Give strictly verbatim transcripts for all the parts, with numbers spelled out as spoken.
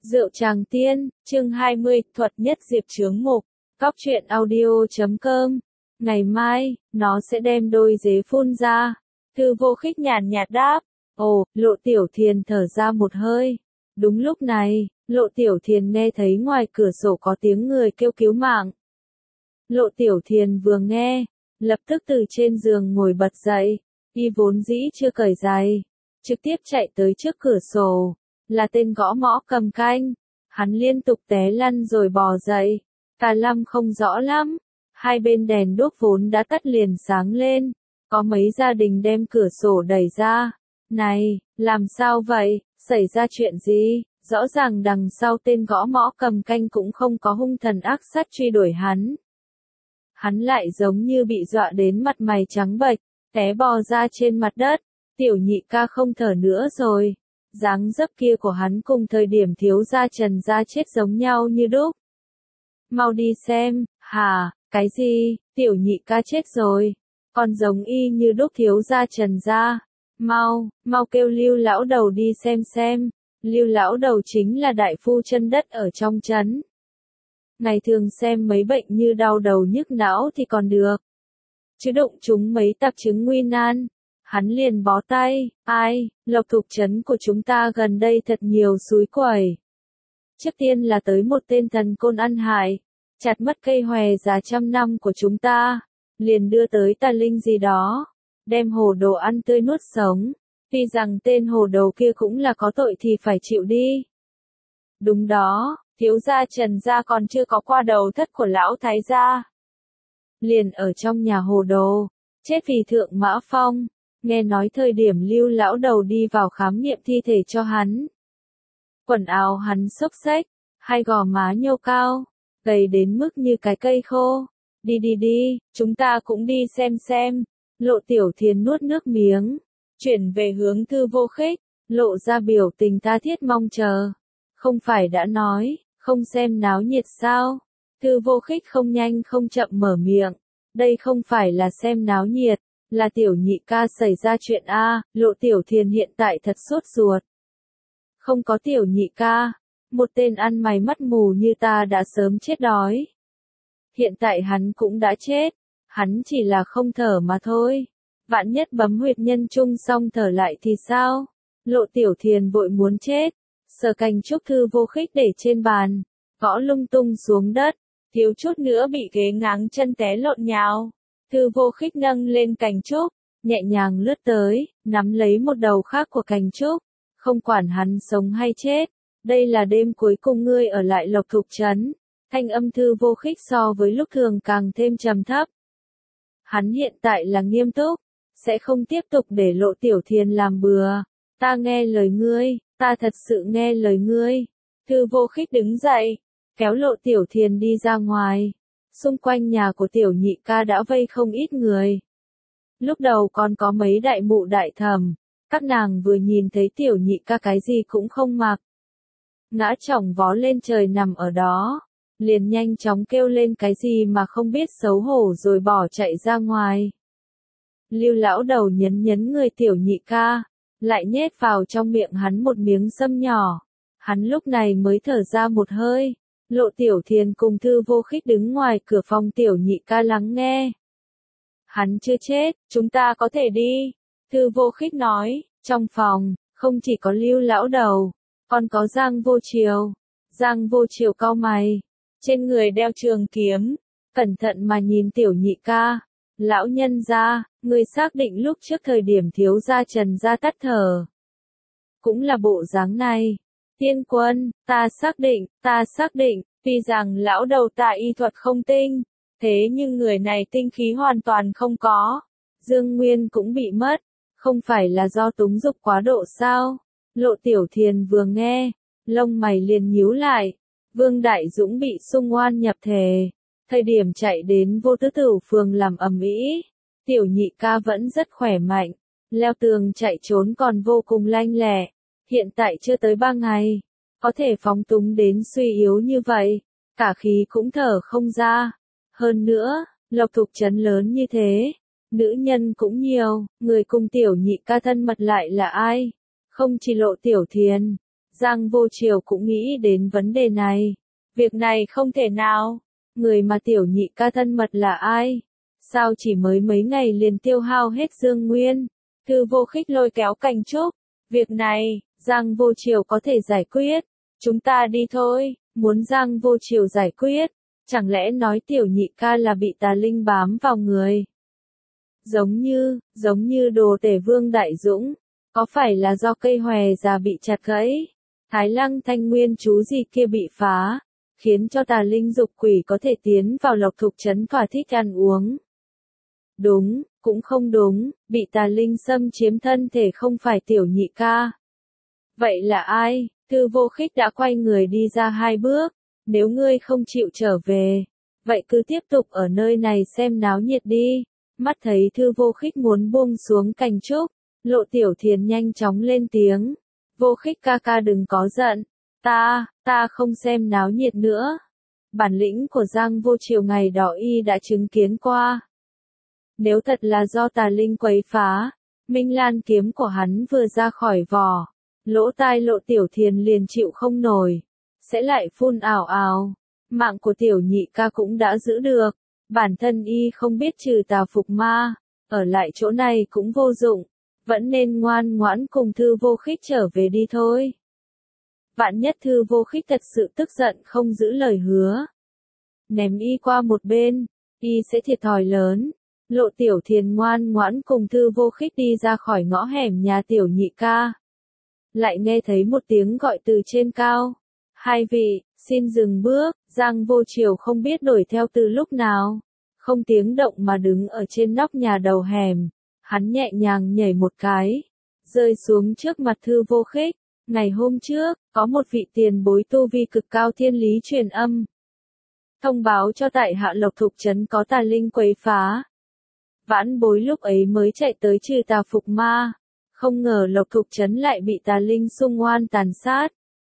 Rượu Tràng Tiên, chương hai mươi, thuật nhất diệp chướng mục, cóc truyện audio chấm com. Ngày mai, nó sẽ đem đôi dế phun ra. Thư Vô Khích nhàn nhạt đáp. Ồ, Lộ Tiểu Thiền thở ra một hơi. Đúng lúc này, Lộ Tiểu Thiền nghe thấy ngoài cửa sổ có tiếng người kêu cứu mạng. Lộ Tiểu Thiền vừa nghe, lập tức từ trên giường ngồi bật dậy, y vốn dĩ chưa cởi giày, trực tiếp chạy tới trước cửa sổ. Là tên gõ mõ cầm canh. Hắn liên tục té lăn rồi bò dậy. Cả lâm không rõ lắm. Hai bên đèn đuốc vốn đã tắt liền sáng lên. Có mấy gia đình đem cửa sổ đẩy ra. Này, làm sao vậy? Xảy ra chuyện gì? Rõ ràng đằng sau tên gõ mõ cầm canh cũng không có hung thần ác sát truy đuổi hắn. Hắn lại giống như bị dọa đến mặt mày trắng bệch, té bò ra trên mặt đất. Tiểu nhị ca không thở nữa rồi. Dáng dấp kia của hắn cùng thời điểm thiếu gia Trần gia chết giống nhau như đúc. Mau đi xem, hả, cái gì, tiểu nhị ca chết rồi, còn giống y như đúc thiếu gia Trần gia. Mau, mau kêu Lưu lão đầu đi xem xem. Lưu lão đầu chính là đại phu chân đất ở trong trấn. Ngày thường xem mấy bệnh như đau đầu nhức não thì còn được. Chứ đụng chúng mấy tạp chứng nguy nan. Hắn liền bó tay, ai, Lộc Thục trấn của chúng ta gần đây thật nhiều xúi quẩy. Trước tiên là tới một tên thần côn ăn hại, chặt mất cây hòe già trăm năm của chúng ta, liền đưa tới tà linh gì đó, đem hồ đồ ăn tươi nuốt sống, tuy rằng tên hồ đồ kia cũng là có tội thì phải chịu đi. Đúng đó, thiếu gia Trần gia còn chưa có qua đầu thất của lão thái gia. Liền ở trong nhà hồ đồ, chết vì thượng mã phong. Nghe nói thời điểm Lưu lão đầu đi vào khám nghiệm thi thể cho hắn. Quần áo hắn xốc xếch, hai gò má nhô cao, gầy đến mức như cái cây khô. Đi đi đi, chúng ta cũng đi xem xem. Lộ Tiểu Thiền nuốt nước miếng, chuyển về hướng Thư Vô Khích, lộ ra biểu tình tha thiết mong chờ. Không phải đã nói, không xem náo nhiệt sao? Thư Vô Khích không nhanh không chậm mở miệng. Đây không phải là xem náo nhiệt. Là tiểu nhị ca xảy ra chuyện a. Lộ Tiểu Thiền hiện tại thật sốt ruột. Không có tiểu nhị ca, một tên ăn mày mắt mù như ta đã sớm chết đói. Hiện tại hắn cũng đã chết, hắn chỉ là không thở mà thôi. Vạn nhất bấm huyệt nhân trung xong thở lại thì sao? Lộ Tiểu Thiền vội muốn chết, sờ cành trúc Thư Vô Khích để trên bàn, gõ lung tung xuống đất, thiếu chút nữa bị ghế ngáng chân té lộn nhào. Thư Vô Khích nâng lên cành trúc, nhẹ nhàng lướt tới, nắm lấy một đầu khác của cành trúc, không quản hắn sống hay chết. Đây là đêm cuối cùng ngươi ở lại Lộc Thục trấn. Thanh âm Thư Vô Khích so với lúc thường càng thêm trầm thấp. Hắn hiện tại là nghiêm túc, sẽ không tiếp tục để Lộ Tiểu Thiền làm bừa. Ta nghe lời ngươi, ta thật sự nghe lời ngươi. Thư Vô Khích đứng dậy, kéo Lộ Tiểu Thiền đi ra ngoài. Xung quanh nhà của tiểu nhị ca đã vây không ít người. Lúc đầu còn có mấy đại mụ đại thẩm, các nàng vừa nhìn thấy tiểu nhị ca cái gì cũng không mặc. Ngã chỏng vó lên trời nằm ở đó, liền nhanh chóng kêu lên cái gì mà không biết xấu hổ rồi bỏ chạy ra ngoài. Lưu lão đầu nhấn nhấn người tiểu nhị ca, lại nhét vào trong miệng hắn một miếng sâm nhỏ. Hắn lúc này mới thở ra một hơi. Lộ Tiểu Thiền cùng Thư Vô Khích đứng ngoài cửa phòng tiểu nhị ca lắng nghe. Hắn chưa chết, chúng ta có thể đi. Thư Vô Khích nói, trong phòng, không chỉ có Lưu lão đầu, còn có Giang Vô Triều. Giang Vô Triều cau mày, trên người đeo trường kiếm, cẩn thận mà nhìn tiểu nhị ca. Lão nhân gia, người xác định lúc trước thời điểm thiếu gia Trần gia tắt thở. Cũng là bộ dáng này. Tiên quân, ta xác định, ta xác định, tuy rằng lão đầu ta y thuật không tinh, thế nhưng người này tinh khí hoàn toàn không có. Dương Nguyên cũng bị mất, không phải là do túng dục quá độ sao? Lộ Tiểu Thiền vừa nghe, lông mày liền nhíu lại. Vương Đại Dũng bị xung oan nhập thể, thời điểm chạy đến Vô Tứ Tửu phường làm ầm ĩ, tiểu nhị ca vẫn rất khỏe mạnh, leo tường chạy trốn còn vô cùng lanh lẹ. Hiện tại chưa tới ba ngày, có thể phóng túng đến suy yếu như vậy, cả khí cũng thở không ra. Hơn nữa, Lộc Thục trấn lớn như thế, nữ nhân cũng nhiều, người cùng tiểu nhị ca thân mật lại là ai? Không chỉ Lộ Tiểu Thiền, Giang Vô Triều cũng nghĩ đến vấn đề này. Việc này không thể nào. Người mà tiểu nhị ca thân mật là ai? Sao chỉ mới mấy ngày liền tiêu hao hết dương nguyên? Thư Vô Khích lôi kéo Cảnh Trúc. Việc này, Giang Vô Triều có thể giải quyết. Chúng ta đi thôi. Muốn Giang Vô Triều giải quyết. Chẳng lẽ nói tiểu nhị ca là bị tà linh bám vào người? Giống như, giống như Đồ Tể Vương Đại Dũng. Có phải là do cây hòe già bị chặt gãy? Thái Lăng Thanh Nguyên chú gì kia bị phá, khiến cho tà linh dục quỷ có thể tiến vào Lộc Thục Trấn thỏa thích ăn uống. Đúng, cũng không đúng, bị tà linh xâm chiếm thân thể không phải tiểu nhị ca. Vậy là ai? Thư Vô Khích đã quay người đi ra hai bước. Nếu ngươi không chịu trở về, vậy cứ tiếp tục ở nơi này xem náo nhiệt đi. Mắt thấy Thư Vô Khích muốn buông xuống Cảnh Trúc, Lộ Tiểu Thiền nhanh chóng lên tiếng. Vô Khích ca ca đừng có giận. Ta, ta không xem náo nhiệt nữa. Bản lĩnh của Giang Vô Triều ngày đó y đã chứng kiến qua. Nếu thật là do tà linh quấy phá, Minh Lan kiếm của hắn vừa ra khỏi vỏ, lỗ tai Lộ Tiểu Thiền liền chịu không nổi, sẽ lại phun ảo ảo. Mạng của tiểu nhị ca cũng đã giữ được, bản thân y không biết trừ tà phục ma, ở lại chỗ này cũng vô dụng, vẫn nên ngoan ngoãn cùng Thư Vô Khích trở về đi thôi. Vạn nhất Thư Vô Khích thật sự tức giận không giữ lời hứa, ném y qua một bên, y sẽ thiệt thòi lớn. Lộ Tiểu Thiền ngoan ngoãn cùng Thư Vô Khích đi ra khỏi ngõ hẻm nhà tiểu nhị ca. Lại nghe thấy một tiếng gọi từ trên cao. Hai vị, xin dừng bước. Giang Vô Triều không biết đuổi theo từ lúc nào. Không tiếng động mà đứng ở trên nóc nhà đầu hẻm. Hắn nhẹ nhàng nhảy một cái, rơi xuống trước mặt Thư Vô Khích. Ngày hôm trước, có một vị tiền bối tu vi cực cao thiên lý truyền âm. Thông báo cho tại hạ Lộc Thục Trấn có tà linh quấy phá. Vãn bối lúc ấy mới chạy tới trừ tà phục ma. Không ngờ Lộc Thục Trấn lại bị tà linh xung oan tàn sát.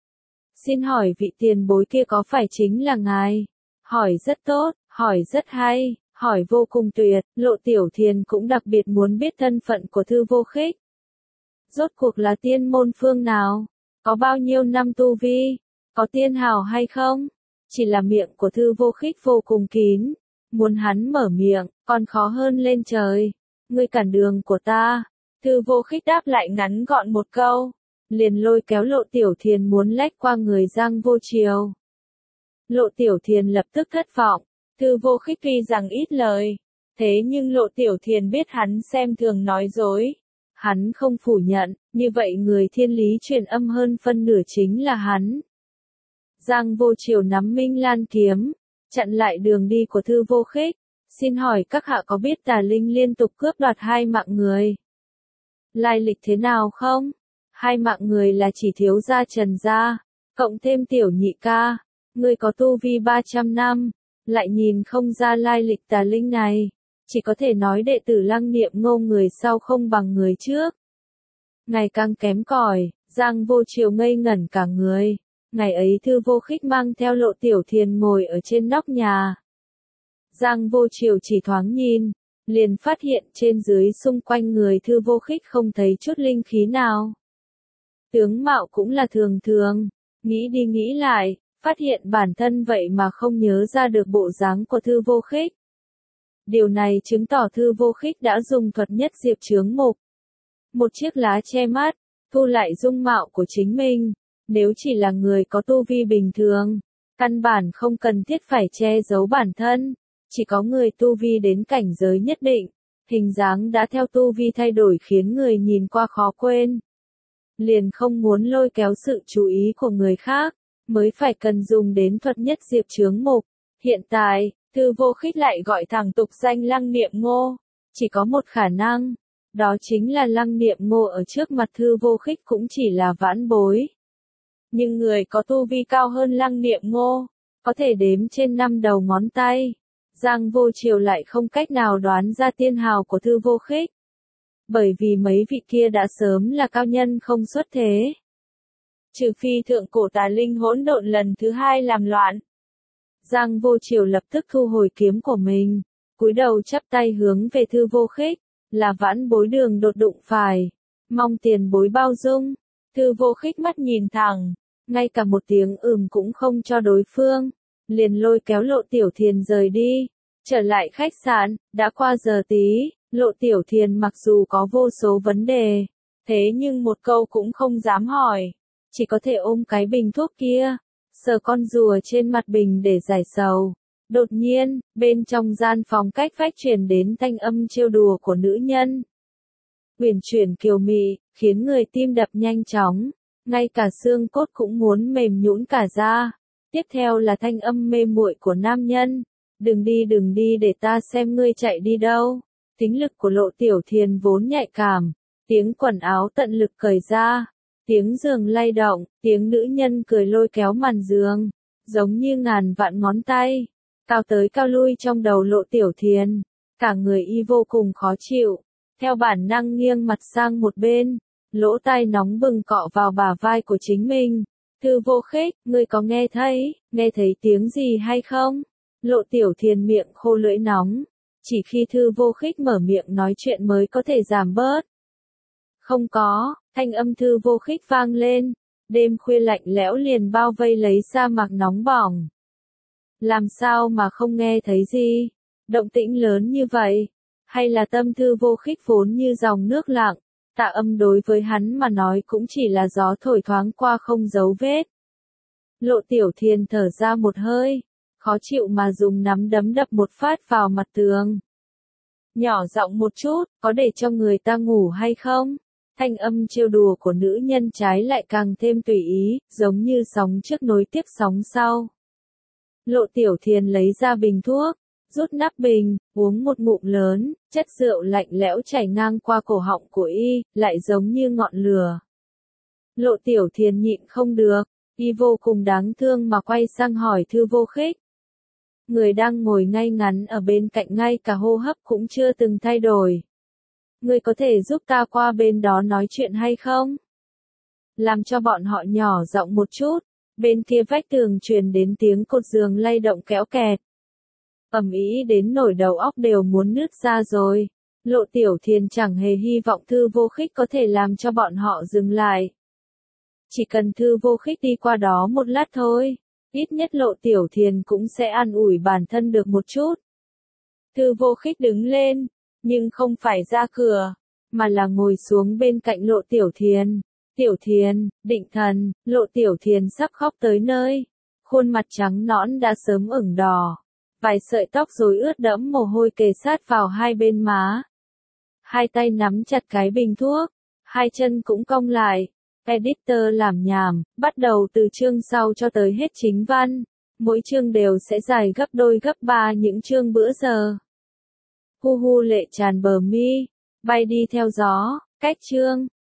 Xin hỏi vị tiền bối kia có phải chính là ngài? Hỏi rất tốt, hỏi rất hay, hỏi vô cùng tuyệt. Lộ Tiểu Thiền cũng đặc biệt muốn biết thân phận của Thư Vô Khích. Rốt cuộc là tiên môn phương nào? Có bao nhiêu năm tu vi? Có tiên hào hay không? Chỉ là miệng của Thư Vô Khích vô cùng kín. Muốn hắn mở miệng, còn khó hơn lên trời. Ngươi cản đường của ta. Thư Vô Khích đáp lại ngắn gọn một câu. Liền lôi kéo Lộ Tiểu Thiền muốn lách qua người Giang Vô Triều. Lộ Tiểu Thiền lập tức thất vọng. Thư Vô Khích tuy rằng ít lời, thế nhưng Lộ Tiểu Thiền biết hắn xem thường nói dối. Hắn không phủ nhận, như vậy người thiên lý truyền âm hơn phân nửa chính là hắn. Giang Vô Triều nắm Minh Lan kiếm, chặn lại đường đi của Thư Vô Khích. Xin hỏi các hạ có biết tà linh liên tục cướp đoạt hai mạng người? Lai lịch thế nào không? Hai mạng người là chỉ thiếu gia Trần gia, cộng thêm tiểu nhị ca. Người có tu vi ba trăm năm, lại nhìn không ra lai lịch tà linh này. Chỉ có thể nói đệ tử Lăng Niệm Ngô người sau không bằng người trước. Ngày càng kém cỏi, Giang Vô Triều ngây ngẩn cả người. Ngày ấy Thư Vô Khích mang theo Lộ Tiểu Thiền ngồi ở trên nóc nhà. Giang Vô Triều chỉ thoáng nhìn, liền phát hiện trên dưới xung quanh người Thư Vô Khích không thấy chút linh khí nào. Tướng mạo cũng là thường thường, nghĩ đi nghĩ lại, phát hiện bản thân vậy mà không nhớ ra được bộ dáng của Thư Vô Khích. Điều này chứng tỏ Thư Vô Khích đã dùng thuật nhất diệp chướng mục. Một chiếc lá che mắt, thu lại dung mạo của chính mình. Nếu chỉ là người có tu vi bình thường, căn bản không cần thiết phải che giấu bản thân. Chỉ có người tu vi đến cảnh giới nhất định, hình dáng đã theo tu vi thay đổi khiến người nhìn qua khó quên. Liền không muốn lôi kéo sự chú ý của người khác, mới phải cần dùng đến thuật nhất diệp chướng mục. Hiện tại, Thư Vô Khích lại gọi thẳng tục danh Lăng Niệm Ngô. Chỉ có một khả năng, đó chính là Lăng Niệm Ngô ở trước mặt Thư Vô Khích cũng chỉ là vãn bối. Nhưng người có tu vi cao hơn Lăng Niệm Ngô, có thể đếm trên năm đầu ngón tay. Giang Vô Triều lại không cách nào đoán ra tiên hào của Thư Vô Khích. Bởi vì mấy vị kia đã sớm là cao nhân không xuất thế. Trừ phi thượng cổ tà linh hỗn độn lần thứ hai làm loạn. Giang Vô Triều lập tức thu hồi kiếm của mình, cúi đầu chắp tay hướng về Thư Vô Khích, là vãn bối đường đột đụng phải, mong tiền bối bao dung. Thư Vô Khích mắt nhìn thẳng, ngay cả một tiếng ừm cũng không cho đối phương, liền lôi kéo Lộ Tiểu Thiền rời đi. Trở lại khách sạn, đã qua giờ tí, Lộ Tiểu Thiền mặc dù có vô số vấn đề, thế nhưng một câu cũng không dám hỏi, chỉ có thể ôm cái bình thuốc kia, sờ con rùa trên mặt bình để giải sầu. Đột nhiên, bên trong gian phòng cách vách truyền đến thanh âm trêu đùa của nữ nhân. Uyển chuyển kiều mị, khiến người tim đập nhanh chóng, ngay cả xương cốt cũng muốn mềm nhũn cả ra. Tiếp theo là thanh âm mê muội của nam nhân. Đừng đi đừng đi để ta xem ngươi chạy đi đâu. Tính lực của Lộ Tiểu Thiền vốn nhạy cảm. Tiếng quần áo tận lực cởi ra. Tiếng giường lay động, tiếng nữ nhân cười lôi kéo màn giường. Giống như ngàn vạn ngón tay. Cao tới cao lui trong đầu Lộ Tiểu Thiền. Cả người y vô cùng khó chịu. Theo bản năng nghiêng mặt sang một bên. Lỗ tai nóng bừng cọ vào bả vai của chính mình. Thư Vô Khích, ngươi có nghe thấy, nghe thấy tiếng gì hay không? Lộ Tiểu Thiền miệng khô lưỡi nóng. Chỉ khi Thư Vô Khích mở miệng nói chuyện mới có thể giảm bớt. Không có, thanh âm Thư Vô Khích vang lên. Đêm khuya lạnh lẽo liền bao vây lấy sa mạc nóng bỏng. Làm sao mà không nghe thấy gì? Động tĩnh lớn như vậy? Hay là tâm Thư Vô Khích vốn như dòng nước lặng? Tạ âm đối với hắn mà nói cũng chỉ là gió thổi thoáng qua không dấu vết. Lộ Tiểu Thiền thở ra một hơi, khó chịu mà dùng nắm đấm đập một phát vào mặt tường. Nhỏ giọng một chút, có để cho người ta ngủ hay không? Thanh âm trêu đùa của nữ nhân trái lại càng thêm tùy ý, giống như sóng trước nối tiếp sóng sau. Lộ Tiểu Thiền lấy ra bình thuốc, rút nắp bình, uống một ngụm lớn, chất rượu lạnh lẽo chảy ngang qua cổ họng của y, lại giống như ngọn lửa. Lộ Tiểu Thiền nhịn không được, y vô cùng đáng thương mà quay sang hỏi Thư Vô Khích. Người đang ngồi ngay ngắn ở bên cạnh ngay cả hô hấp cũng chưa từng thay đổi. Người có thể giúp ta qua bên đó nói chuyện hay không? Làm cho bọn họ nhỏ giọng một chút, bên kia vách tường truyền đến tiếng cột giường lay động kéo kẹt. Ầm ĩ đến nổi đầu óc đều muốn nứt ra rồi. Lộ Tiểu Thiền chẳng hề hy vọng Thư Vô Khích có thể làm cho bọn họ dừng lại. Chỉ cần Thư Vô Khích đi qua đó một lát thôi, ít nhất Lộ Tiểu Thiền cũng sẽ an ủi bản thân được một chút. Thư Vô Khích đứng lên, nhưng không phải ra cửa, mà là ngồi xuống bên cạnh Lộ Tiểu Thiền. Tiểu Thiền, định thần, Lộ Tiểu Thiền sắp khóc tới nơi. Khuôn mặt trắng nõn đã sớm ửng đỏ. Vài sợi tóc rối ướt đẫm mồ hôi kề sát vào hai bên má. Hai tay nắm chặt cái bình thuốc, hai chân cũng cong lại. Editor làm nhảm, bắt đầu từ chương sau cho tới hết chính văn. Mỗi chương đều sẽ dài gấp đôi gấp ba những chương bữa giờ. Hu hu lệ tràn bờ mi, bay đi theo gió, cách chương.